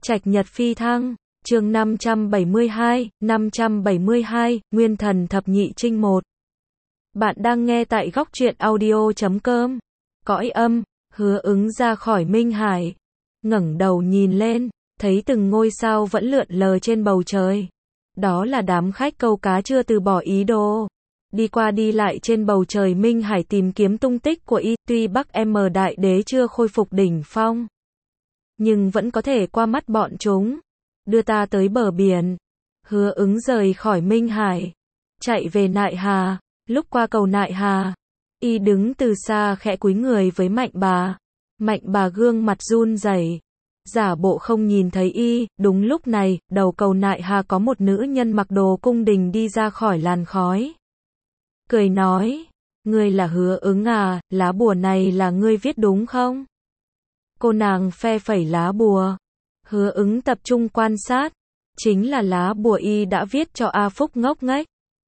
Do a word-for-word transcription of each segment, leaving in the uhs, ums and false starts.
Trạch nhật phi thăng, chương năm trăm bảy mươi hai, năm trăm bảy mươi hai, Nguyên thần thập nhị trinh một. Bạn đang nghe tại góc truyện audio chấm com. Cõi âm, Hứa Ứng ra khỏi Minh Hải, ngẩng đầu nhìn lên, thấy từng ngôi sao vẫn lượn lờ trên bầu trời. Đó là đám khách câu cá chưa từ bỏ ý đồ. Đi qua đi lại trên bầu trời Minh Hải tìm kiếm tung tích của y, tuy Bắc M Đại Đế chưa khôi phục đỉnh phong, nhưng vẫn có thể qua mắt bọn chúng, đưa ta tới bờ biển. Hứa Ứng rời khỏi Minh Hải, chạy về Nại Hà. Lúc qua cầu Nại Hà, y đứng từ xa khẽ cúi người với Mạnh Bà. Mạnh Bà gương mặt run rẩy, giả bộ không nhìn thấy y. Đúng lúc này, đầu cầu Nại Hà có một nữ nhân mặc đồ cung đình đi ra khỏi làn khói, cười nói: "Ngươi là Hứa Ứng à, lá bùa này là ngươi viết đúng không?" Cô nàng phe phẩy lá bùa. Hứa Ứng tập trung quan sát, chính là lá bùa y đã viết cho A Phúc ngốc nghếch.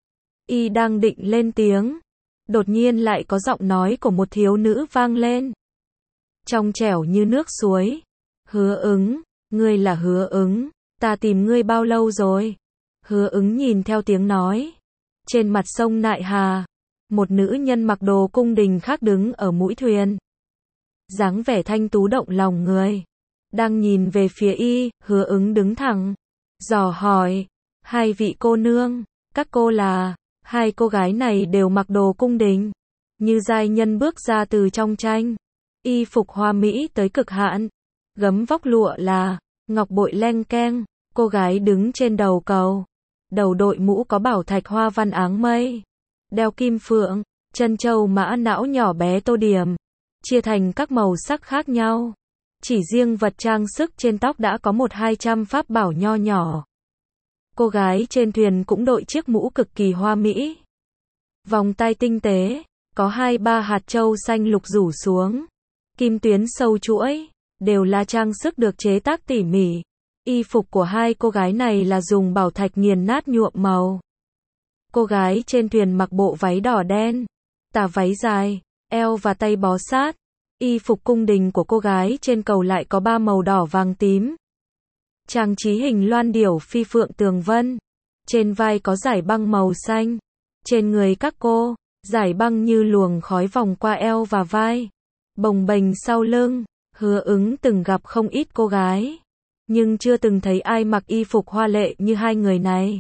Y đang định lên tiếng, đột nhiên lại có giọng nói của một thiếu nữ vang lên, trong trẻo như nước suối: "Hứa Ứng, ngươi là Hứa Ứng, ta tìm ngươi bao lâu rồi?" Hứa Ứng nhìn theo tiếng nói. Trên mặt sông Nại Hà, một nữ nhân mặc đồ cung đình khác đứng ở mũi thuyền, dáng vẻ thanh tú động lòng người, đang nhìn về phía y. Hứa Ứng đứng thẳng, dò hỏi: "Hai vị cô nương, các cô là?" Hai cô gái này đều mặc đồ cung đình, như giai nhân bước ra từ trong tranh. Y phục hoa mỹ tới cực hạn, gấm vóc lụa là, ngọc bội leng keng. Cô gái đứng trên đầu cầu, đầu đội mũ có bảo thạch hoa văn áng mây, đeo kim phượng, chân châu mã não nhỏ bé tô điểm, chia thành các màu sắc khác nhau. Chỉ riêng vật trang sức trên tóc đã có một hai trăm pháp bảo nho nhỏ. Cô gái trên thuyền cũng đội chiếc mũ cực kỳ hoa mỹ, vòng tay tinh tế, có hai ba hạt châu xanh lục rủ xuống, kim tuyến sâu chuỗi, đều là trang sức được chế tác tỉ mỉ. Y phục của hai cô gái này là dùng bảo thạch nghiền nát nhuộm màu. Cô gái trên thuyền mặc bộ váy đỏ đen, tà váy dài, eo và tay bó sát. Y phục cung đình của cô gái trên cầu lại có ba màu đỏ vàng tím, trang trí hình loan điểu phi phượng tường vân. Trên vai có dải băng màu xanh. Trên người các cô, dải băng như luồng khói vòng qua eo và vai, bồng bềnh sau lưng. Hứa Ứng từng gặp không ít cô gái, nhưng chưa từng thấy ai mặc y phục hoa lệ như hai người này.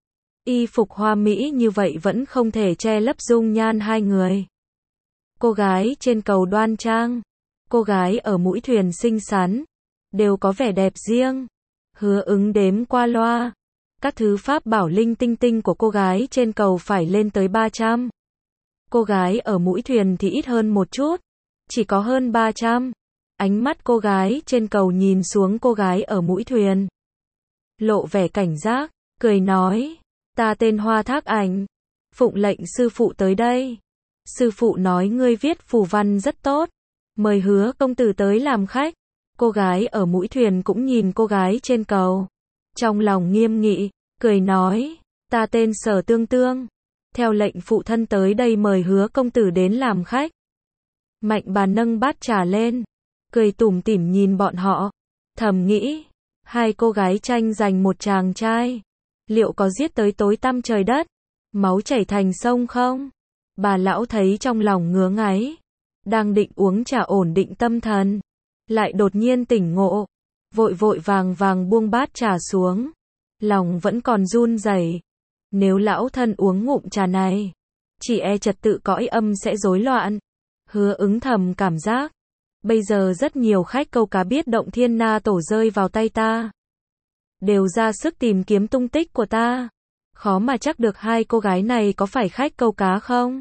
Y phục hoa mỹ như vậy vẫn không thể che lấp dung nhan hai người. Cô gái trên cầu đoan trang, cô gái ở mũi thuyền xinh xắn, đều có vẻ đẹp riêng. Hứa Ứng đếm qua loa, các thứ pháp bảo linh tinh tinh của cô gái trên cầu phải lên tới ba trăm. Cô gái ở mũi thuyền thì ít hơn một chút, chỉ có hơn ba trăm. Ánh mắt cô gái trên cầu nhìn xuống cô gái ở mũi thuyền, lộ vẻ cảnh giác, cười nói: "Ta tên Hoa Thác Ảnh, phụng lệnh sư phụ tới đây. Sư phụ nói ngươi viết phù văn rất tốt, mời Hứa công tử tới làm khách." Cô gái ở mũi thuyền cũng nhìn cô gái trên cầu, trong lòng nghiêm nghị, cười nói: "Ta tên Sở Tương Tương, theo lệnh phụ thân tới đây mời Hứa công tử đến làm khách." Mạnh Bà nâng bát trà lên, cười tủm tỉm nhìn bọn họ, thầm nghĩ: hai cô gái tranh giành một chàng trai, liệu có giết tới tối tăm trời đất, máu chảy thành sông không? Bà lão thấy trong lòng ngứa ngáy, đang định uống trà ổn định tâm thần, lại đột nhiên tỉnh ngộ, vội vội vàng vàng buông bát trà xuống, lòng vẫn còn run rẩy. Nếu lão thân uống ngụm trà này, chỉ e trật tự cõi âm sẽ rối loạn. Hứa Ứng thầm cảm giác, bây giờ rất nhiều khách câu cá biết động Thiên Na Tổ rơi vào tay ta, đều ra sức tìm kiếm tung tích của ta, khó mà chắc được hai cô gái này có phải khách câu cá không.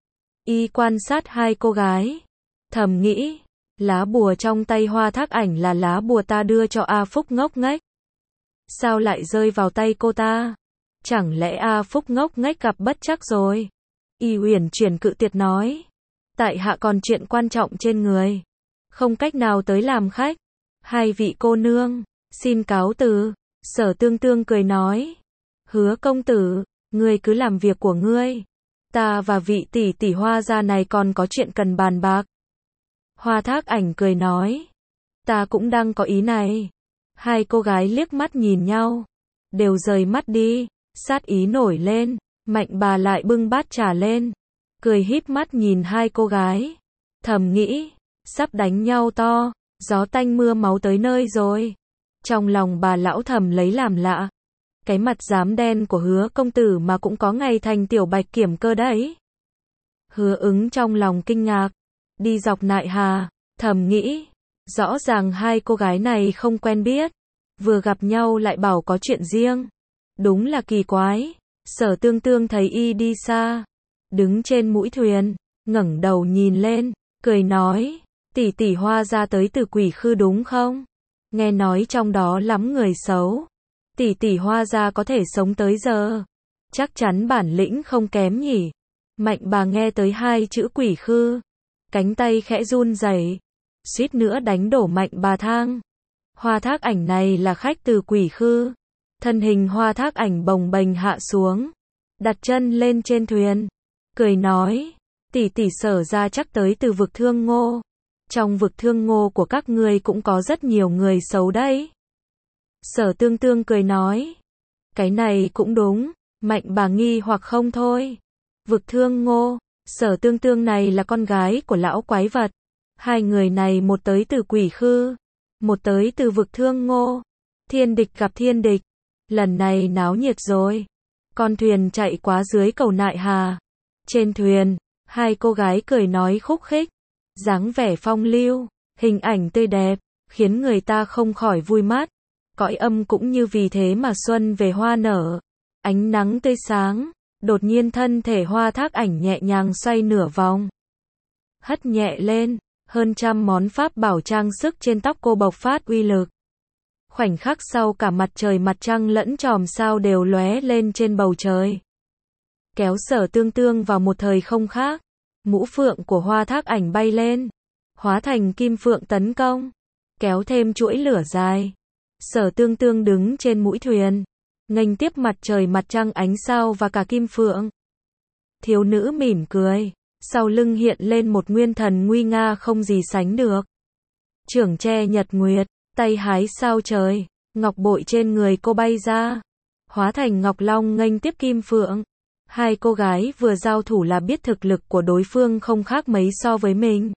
Y quan sát hai cô gái, thầm nghĩ: lá bùa trong tay Hoa Thác Ảnh là lá bùa ta đưa cho A Phúc ngốc nghếch, sao lại rơi vào tay cô ta? Chẳng lẽ A Phúc ngốc nghếch gặp bất trắc rồi? Y uyển chuyển cự tuyệt nói: "Tại hạ còn chuyện quan trọng trên người, không cách nào tới làm khách. Hai vị cô nương, xin cáo từ." Sở Tương Tương cười nói: "Hứa công tử, ngươi cứ làm việc của ngươi, ta và vị tỷ tỷ Hoa gia này còn có chuyện cần bàn bạc." Hoa Thác Ảnh cười nói: "Ta cũng đang có ý này." Hai cô gái liếc mắt nhìn nhau, đều rời mắt đi, sát ý nổi lên, Mạnh bà lại bưng bát trà lên, cười híp mắt nhìn hai cô gái, thầm nghĩ, sắp đánh nhau to, gió tanh mưa máu tới nơi rồi. Trong lòng bà lão thầm lấy làm lạ, cái mặt dám đen của Hứa công tử mà cũng có ngày thành tiểu bạch kiểm cơ đấy. Hứa Ứng trong lòng kinh ngạc, đi dọc nại hà, thầm nghĩ, rõ ràng hai cô gái này không quen biết, vừa gặp nhau lại bảo có chuyện riêng, đúng là kỳ quái. Sở Tương Tương thấy y đi xa, đứng trên mũi thuyền, ngẩng đầu nhìn lên, cười nói, tỷ tỷ Hoa ra tới từ Quỷ Khư đúng không? Nghe nói trong đó lắm người xấu, tỷ tỷ Hoa ra có thể sống tới giờ, chắc chắn bản lĩnh không kém nhỉ. Mạnh bà nghe tới hai chữ Quỷ Khư, cánh tay khẽ run rẩy, suýt nữa đánh đổ Mạnh bà thang. Hoa Thác Ảnh này là khách từ Quỷ Khư. Thân hình Hoa Thác Ảnh bồng bềnh hạ xuống, đặt chân lên trên thuyền, cười nói, tỷ tỷ Sở ra chắc tới từ vực Thương Ngô. Trong vực Thương Ngô của các ngươi cũng có rất nhiều người xấu đấy. Sở Tương Tương cười nói, cái này cũng đúng. Mạnh bà nghi hoặc không thôi. Vực Thương Ngô, Sở Tương Tương này là con gái của lão quái vật. Hai người này một tới từ Quỷ Khư, một tới từ vực Thương Ngô. Thiên địch gặp thiên địch, lần này náo nhiệt rồi. Con thuyền chạy quá dưới cầu nại hà. Trên thuyền, hai cô gái cười nói khúc khích, dáng vẻ phong lưu, hình ảnh tươi đẹp, khiến người ta không khỏi vui mắt. Cõi âm cũng như vì thế mà xuân về hoa nở, ánh nắng tươi sáng. Đột nhiên thân thể Hoa Thác Ảnh nhẹ nhàng xoay nửa vòng, hất nhẹ lên, hơn trăm món pháp bảo trang sức trên tóc cô bộc phát uy lực. Khoảnh khắc sau cả mặt trời mặt trăng lẫn chòm sao đều lóe lên trên bầu trời, kéo Sở Tương Tương vào một thời không khác. Mũ phượng của Hoa Thác Ảnh bay lên, hóa thành kim phượng tấn công, kéo thêm chuỗi lửa dài. Sở Tương Tương đứng trên mũi thuyền, nghênh tiếp mặt trời mặt trăng ánh sao và cả kim phượng. Thiếu nữ mỉm cười, sau lưng hiện lên một nguyên thần nguy nga không gì sánh được. Chưởng che nhật nguyệt, tay hái sao trời, ngọc bội trên người cô bay ra, hóa thành ngọc long nghênh tiếp kim phượng. Hai cô gái vừa giao thủ là biết thực lực của đối phương không khác mấy so với mình.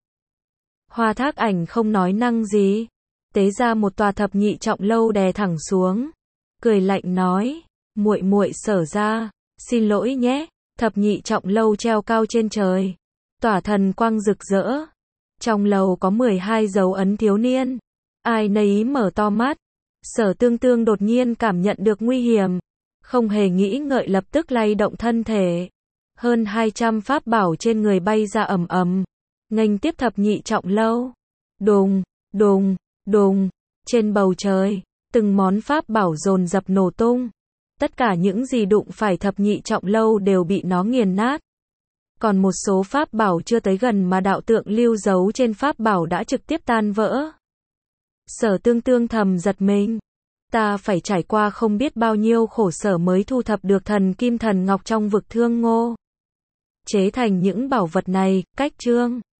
Hoa Thác Ảnh không nói năng gì, tế ra một tòa thập nhị trọng lâu đè thẳng xuống, cười lạnh nói, muội muội Sở ra, xin lỗi nhé. Thập nhị trọng lâu treo cao trên trời, tỏa thần quang rực rỡ. Trong lầu có mười hai dấu ấn thiếu niên, ai nấy mở to mắt. Sở Tương Tương đột nhiên cảm nhận được nguy hiểm, không hề nghĩ ngợi lập tức lay động thân thể. Hơn hai trăm pháp bảo trên người bay ra ầm ầm, nghênh tiếp thập nhị trọng lâu. Đùng, đùng, đùng, trên bầu trời, từng món pháp bảo dồn dập nổ tung. Tất cả những gì đụng phải thập nhị trọng lâu đều bị nó nghiền nát. Còn một số pháp bảo chưa tới gần mà đạo tượng lưu dấu trên pháp bảo đã trực tiếp tan vỡ. Sở Tương Tương thầm giật mình. Ta phải trải qua không biết bao nhiêu khổ sở mới thu thập được thần kim thần ngọc trong vực Thương Ngô. Chế thành những bảo vật này, cách chương.